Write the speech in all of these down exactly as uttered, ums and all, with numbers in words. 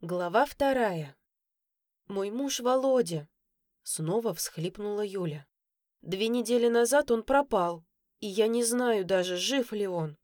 Глава вторая. «Мой муж Володя», — снова всхлипнула Юля. «Две недели назад он пропал, и я не знаю даже, жив ли он».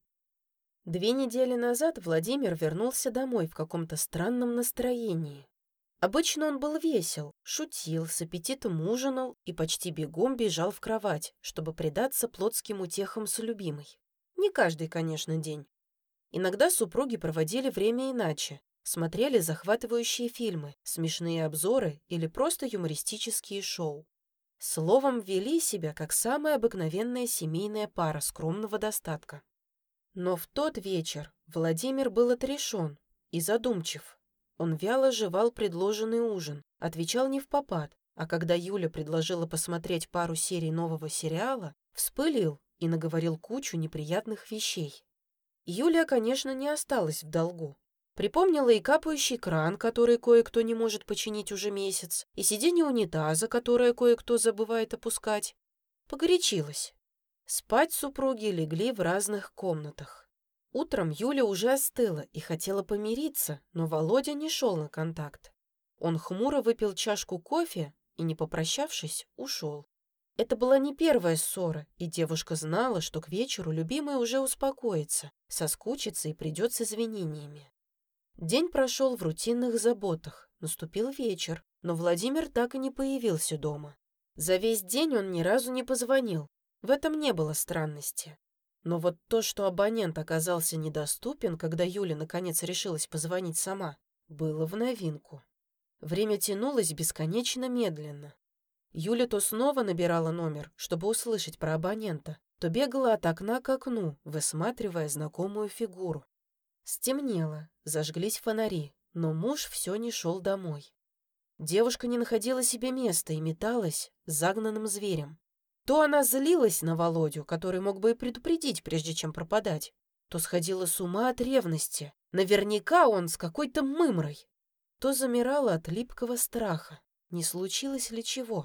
Две недели назад Владимир вернулся домой в каком-то странном настроении. Обычно он был весел, шутил, с аппетитом ужинал и почти бегом бежал в кровать, чтобы предаться плотским утехам с любимой. Не каждый, конечно, день. Иногда супруги проводили время иначе. Смотрели захватывающие фильмы, смешные обзоры или просто юмористические шоу. Словом, вели себя как самая обыкновенная семейная пара скромного достатка. Но в тот вечер Владимир был отрешен и задумчив. Он вяло жевал предложенный ужин, отвечал невпопад, а когда Юля предложила посмотреть пару серий нового сериала, вспылил и наговорил кучу неприятных вещей. Юля, конечно, не осталась в долгу. Припомнила и капающий кран, который кое-кто не может починить уже месяц, и сиденье унитаза, которое кое-кто забывает опускать. Погорячилась. Спать супруги легли в разных комнатах. Утром Юля уже остыла и хотела помириться, но Володя не шел на контакт. Он хмуро выпил чашку кофе и, не попрощавшись, ушел. Это была не первая ссора, и девушка знала, что к вечеру любимый уже успокоится, соскучится и придет с извинениями. День прошел в рутинных заботах, наступил вечер, но Владимир так и не появился дома. За весь день он ни разу не позвонил, в этом не было странности. Но вот то, что абонент оказался недоступен, когда Юля наконец решилась позвонить сама, было в новинку. Время тянулось бесконечно медленно. Юля то снова набирала номер, чтобы услышать про абонента, то бегала от окна к окну, высматривая знакомую фигуру. Стемнело, зажглись фонари, но муж все не шел домой. Девушка не находила себе места и металась загнанным зверем. То она злилась на Володю, который мог бы и предупредить, прежде чем пропадать, то сходила с ума от ревности. Наверняка он с какой-то мымрой. То замирала от липкого страха, не случилось ли чего.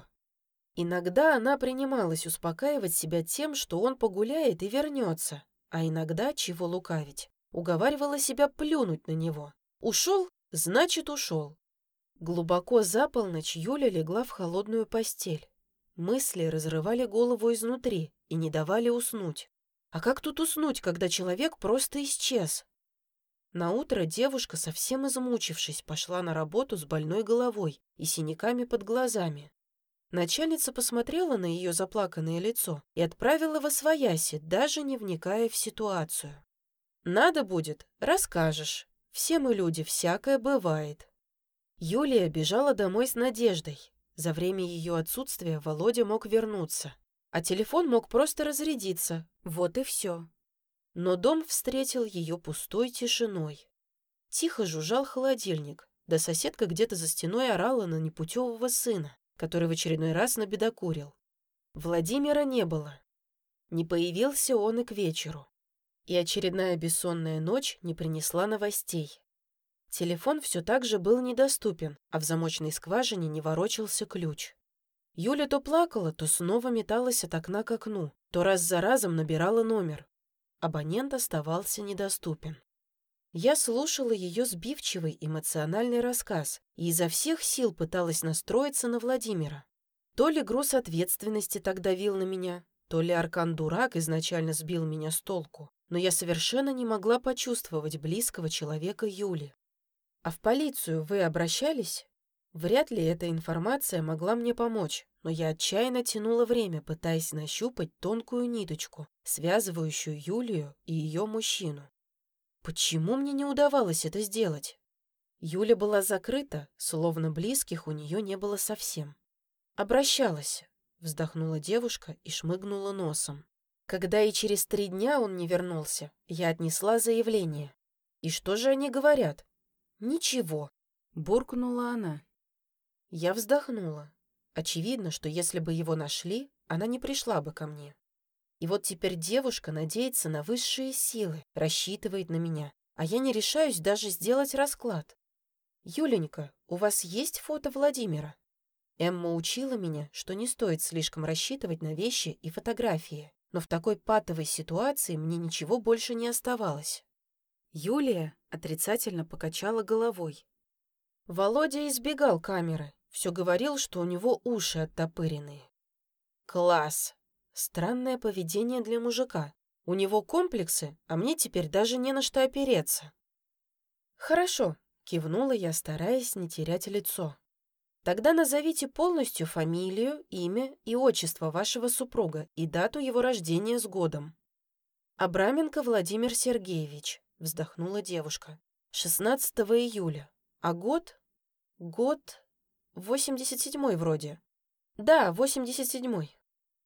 Иногда она принималась успокаивать себя тем, что он погуляет и вернется, а иногда, чего лукавить, уговаривала себя плюнуть на него. Ушел, значит, ушел. Глубоко за полночь Юля легла в холодную постель. Мысли разрывали голову изнутри и не давали уснуть. А как тут уснуть, когда человек просто исчез? Наутро девушка, совсем измучившись, пошла на работу с больной головой и синяками под глазами. Начальница посмотрела на ее заплаканное лицо и отправила восвояси, даже не вникая в ситуацию. «Надо будет, расскажешь. Все мы люди, всякое бывает». Юлия бежала домой с надеждой. За время ее отсутствия Володя мог вернуться, а телефон мог просто разрядиться. Вот и все. Но дом встретил ее пустой тишиной. Тихо жужжал холодильник, да соседка где-то за стеной орала на непутевого сына, который в очередной раз набедокурил. Владимира не было. Не появился он и к вечеру. И очередная бессонная ночь не принесла новостей. Телефон все так же был недоступен, а в замочной скважине не ворочался ключ. Юля то плакала, то снова металась от окна к окну, то раз за разом набирала номер. Абонент оставался недоступен. Я слушала ее сбивчивый эмоциональный рассказ и изо всех сил пыталась настроиться на Владимира. То ли груз ответственности так давил на меня, то ли аркан-дурак изначально сбил меня с толку, но я совершенно не могла почувствовать близкого человека Юли. «А в полицию вы обращались?» Вряд ли эта информация могла мне помочь, но я отчаянно тянула время, пытаясь нащупать тонкую ниточку, связывающую Юлию и ее мужчину. Почему мне не удавалось это сделать? Юля была закрыта, словно близких у нее не было совсем. «Обращалась», — вздохнула девушка и шмыгнула носом. Когда и через три дня он не вернулся, я отнесла заявление. «И что же они говорят?» «Ничего», — буркнула она. Я вздохнула. Очевидно, что если бы его нашли, она не пришла бы ко мне. И вот теперь девушка надеется на высшие силы, рассчитывает на меня, а я не решаюсь даже сделать расклад. «Юленька, у вас есть фото Владимира?» Эмма учила меня, что не стоит слишком рассчитывать на вещи и фотографии, но в такой патовой ситуации мне ничего больше не оставалось. Юлия отрицательно покачала головой. Володя избегал камеры, все говорил, что у него уши оттопыренные. Класс! Странное поведение для мужика. У него комплексы, а мне теперь даже не на что опереться. Хорошо, кивнула я, стараясь не терять лицо. Тогда назовите полностью фамилию, имя и отчество вашего супруга и дату его рождения с годом. Абраменко Владимир Сергеевич, вздохнула девушка. шестнадцатого июля. А год? Год... восемьдесят седьмой вроде. Да, восемьдесят седьмой.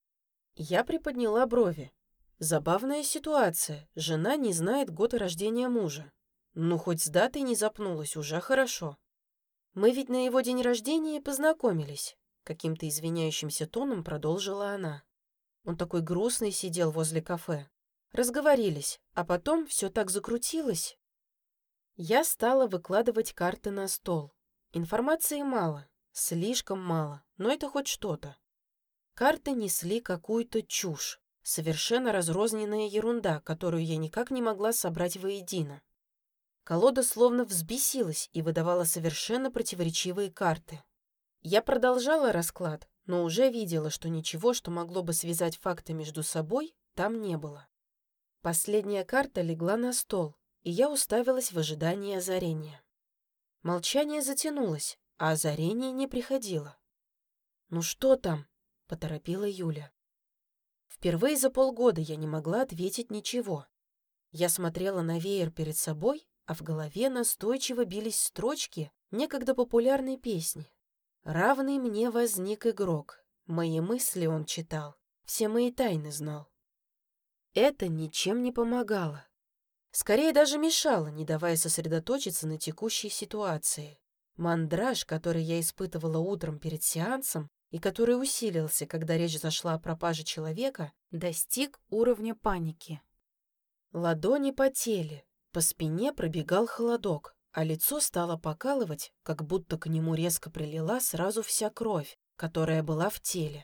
Я приподняла брови. Забавная ситуация. Жена не знает год рождения мужа. Ну, хоть с датой не запнулась, уже хорошо. Мы ведь на его день рождения познакомились. Каким-то извиняющимся тоном продолжила она. Он такой грустный сидел возле кафе. Разговорились, а потом все так закрутилось. Я стала выкладывать карты на стол. Информации мало, слишком мало, но это хоть что-то. Карты несли какую-то чушь, совершенно разрозненная ерунда, которую я никак не могла собрать воедино. Колода словно взбесилась и выдавала совершенно противоречивые карты. Я продолжала расклад, но уже видела, что ничего, что могло бы связать факты между собой, там не было. Последняя карта легла на стол, и я уставилась в ожидании озарения. Молчание затянулось, а озарение не приходило. «Ну что там?» — поторопила Юля. Впервые за полгода я не могла ответить ничего. Я смотрела на веер перед собой, а в голове настойчиво бились строчки некогда популярной песни. «Равный мне возник игрок, мои мысли он читал, все мои тайны знал». Это ничем не помогало. Скорее даже мешало, не давая сосредоточиться на текущей ситуации. Мандраж, который я испытывала утром перед сеансом и который усилился, когда речь зашла о пропаже человека, достиг уровня паники. Ладони потели, по спине пробегал холодок, а лицо стало покалывать, как будто к нему резко прилила сразу вся кровь, которая была в теле.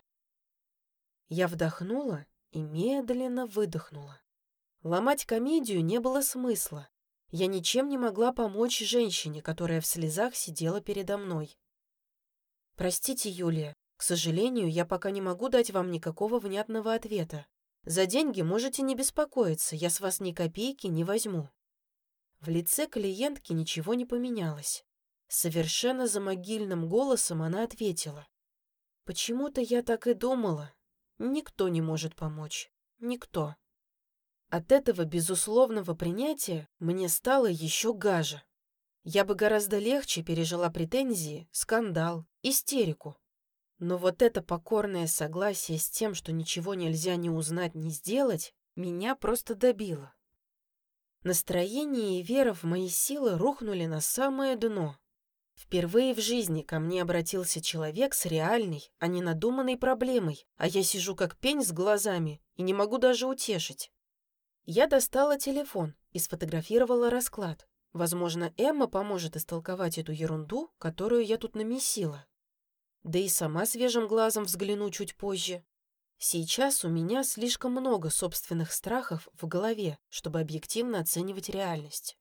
Я вдохнула и медленно выдохнула. Ломать комедию не было смысла. Я ничем не могла помочь женщине, которая в слезах сидела передо мной. «Простите, Юлия, к сожалению, я пока не могу дать вам никакого внятного ответа. За деньги можете не беспокоиться, я с вас ни копейки не возьму». В лице клиентки ничего не поменялось. Совершенно замогильным голосом она ответила. «Почему-то я так и думала. Никто не может помочь. Никто». От этого безусловного принятия мне стало еще гаже. Я бы гораздо легче пережила претензии, скандал, истерику. Но вот это покорное согласие с тем, что ничего нельзя ни узнать, ни сделать, меня просто добило. Настроение и вера в мои силы рухнули на самое дно. Впервые в жизни ко мне обратился человек с реальной, а не надуманной проблемой, а я сижу как пень с глазами и не могу даже утешить. Я достала телефон и сфотографировала расклад. Возможно, Эмма поможет истолковать эту ерунду, которую я тут намесила. Да и сама свежим глазом взгляну чуть позже. Сейчас у меня слишком много собственных страхов в голове, чтобы объективно оценивать реальность.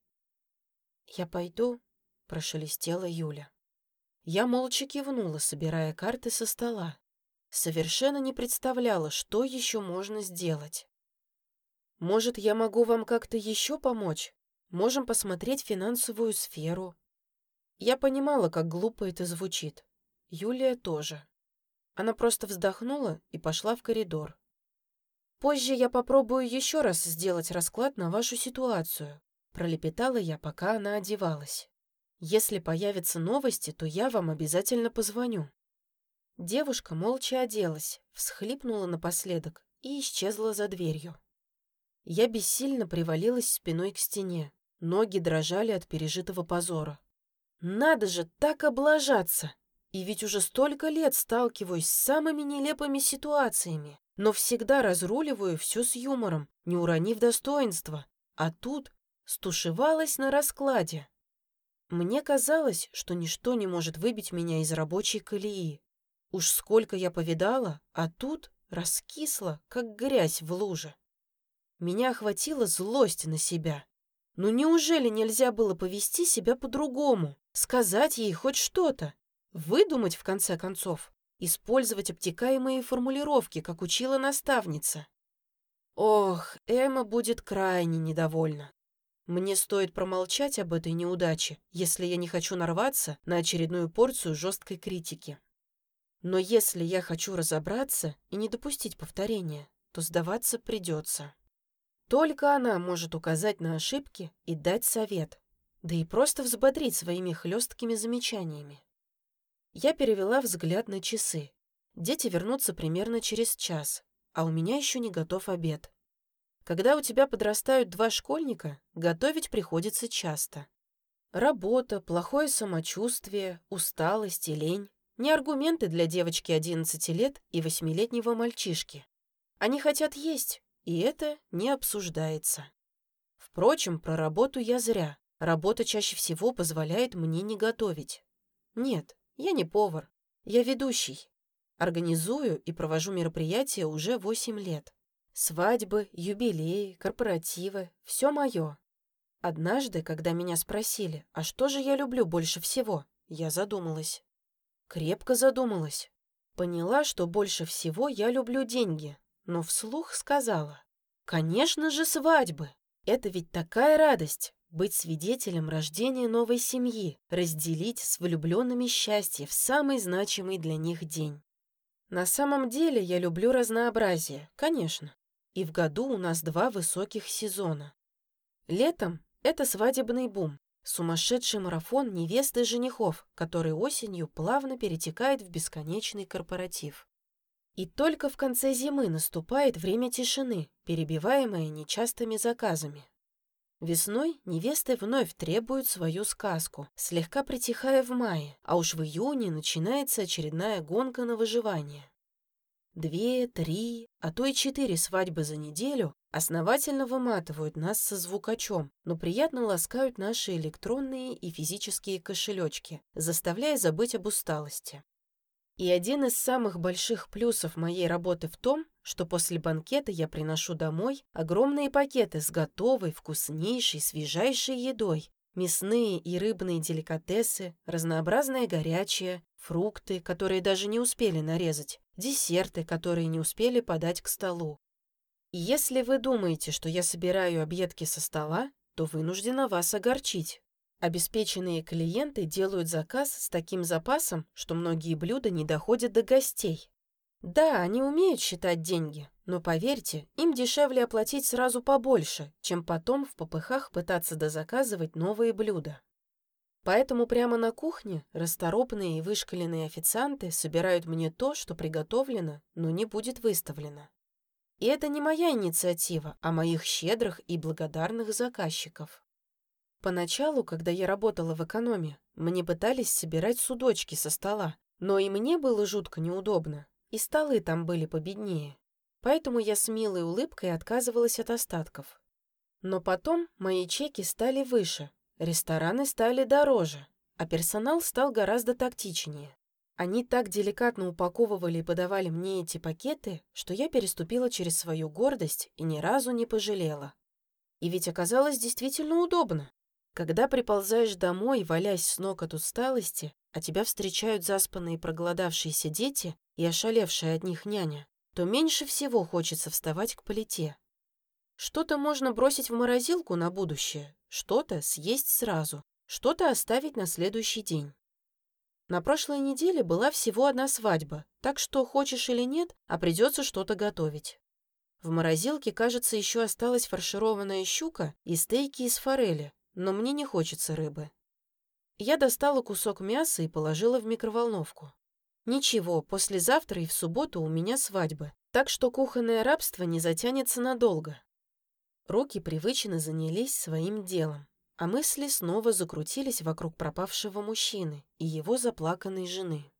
«Я пойду», — прошелестела Юля. Я молча кивнула, собирая карты со стола. Совершенно не представляла, что еще можно сделать. «Может, я могу вам как-то еще помочь? Можем посмотреть финансовую сферу». Я понимала, как глупо это звучит. Юлия тоже. Она просто вздохнула и пошла в коридор. «Позже я попробую еще раз сделать расклад на вашу ситуацию», пролепетала я, пока она одевалась. «Если появятся новости, то я вам обязательно позвоню». Девушка молча оделась, всхлипнула напоследок и исчезла за дверью. Я бессильно привалилась спиной к стене. Ноги дрожали от пережитого позора. Надо же так облажаться! И ведь уже столько лет сталкиваюсь с самыми нелепыми ситуациями, но всегда разруливаю все с юмором, не уронив достоинства. А тут стушевалась на раскладе. Мне казалось, что ничто не может выбить меня из рабочей колеи. Уж сколько я повидала, а тут раскисла, как грязь в луже. Меня охватила злость на себя. Ну неужели нельзя было повести себя по-другому? Сказать ей хоть что-то. Выдумать, в конце концов. Использовать обтекаемые формулировки, как учила наставница. Ох, Эмма будет крайне недовольна. Мне стоит промолчать об этой неудаче, если я не хочу нарваться на очередную порцию жесткой критики. Но если я хочу разобраться и не допустить повторения, то сдаваться придется. Только она может указать на ошибки и дать совет, да и просто взбодрить своими хлесткими замечаниями. Я перевела взгляд на часы. Дети вернутся примерно через час, а у меня еще не готов обед. Когда у тебя подрастают два школьника, готовить приходится часто. Работа, плохое самочувствие, усталость и лень – не аргументы для девочки одиннадцати лет и восьмилетнего мальчишки. Они хотят есть, и это не обсуждается. Впрочем, про работу я зря. Работа чаще всего позволяет мне не готовить. Нет, я не повар, я ведущий. Организую и провожу мероприятия уже восемь лет. Свадьбы, юбилеи, корпоративы – все мое. Однажды, когда меня спросили, а что же я люблю больше всего, я задумалась. Крепко задумалась. Поняла, что больше всего я люблю деньги, но вслух сказала: конечно же, свадьбы. Это ведь такая радость – быть свидетелем рождения новой семьи, разделить с влюбленными счастье в самый значимый для них день. На самом деле я люблю разнообразие, конечно. И в году у нас два высоких сезона. Летом – это свадебный бум, сумасшедший марафон невест и женихов, который осенью плавно перетекает в бесконечный корпоратив. И только в конце зимы наступает время тишины, перебиваемое нечастыми заказами. Весной невесты вновь требуют свою сказку, слегка притихая в мае, а уж в июне начинается очередная гонка на выживание. Две, три, а то и четыре свадьбы за неделю основательно выматывают нас со звукачом, но приятно ласкают наши электронные и физические кошелечки, заставляя забыть об усталости. И один из самых больших плюсов моей работы в том, что после банкета я приношу домой огромные пакеты с готовой, вкуснейшей, свежайшей едой. Мясные и рыбные деликатесы, разнообразное горячее, фрукты, которые даже не успели нарезать, десерты, которые не успели подать к столу. И если вы думаете, что я собираю объедки со стола, то вынуждена вас огорчить. Обеспеченные клиенты делают заказ с таким запасом, что многие блюда не доходят до гостей. Да, они умеют считать деньги, но поверьте, им дешевле оплатить сразу побольше, чем потом в попыхах пытаться дозаказывать новые блюда. Поэтому прямо на кухне расторопные и вышкаленные официанты собирают мне то, что приготовлено, но не будет выставлено. И это не моя инициатива, а моих щедрых и благодарных заказчиков. Поначалу, когда я работала в экономе, мне пытались собирать судочки со стола, но и мне было жутко неудобно, и столы там были победнее. Поэтому я с милой улыбкой отказывалась от остатков. Но потом мои чеки стали выше, рестораны стали дороже, а персонал стал гораздо тактичнее. Они так деликатно упаковывали и подавали мне эти пакеты, что я переступила через свою гордость и ни разу не пожалела. И ведь оказалось действительно удобно. Когда приползаешь домой, валясь с ног от усталости, а тебя встречают заспанные проголодавшиеся дети и ошалевшая от них няня, то меньше всего хочется вставать к плите. Что-то можно бросить в морозилку на будущее, что-то съесть сразу, что-то оставить на следующий день. На прошлой неделе была всего одна свадьба, так что, хочешь или нет, а придется что-то готовить. В морозилке, кажется, еще осталась фаршированная щука и стейки из форели, но мне не хочется рыбы. Я достала кусок мяса и положила в микроволновку. Ничего, послезавтра и в субботу у меня свадьбы, так что кухонное рабство не затянется надолго. Руки привычно занялись своим делом, а мысли снова закрутились вокруг пропавшего мужчины и его заплаканной жены.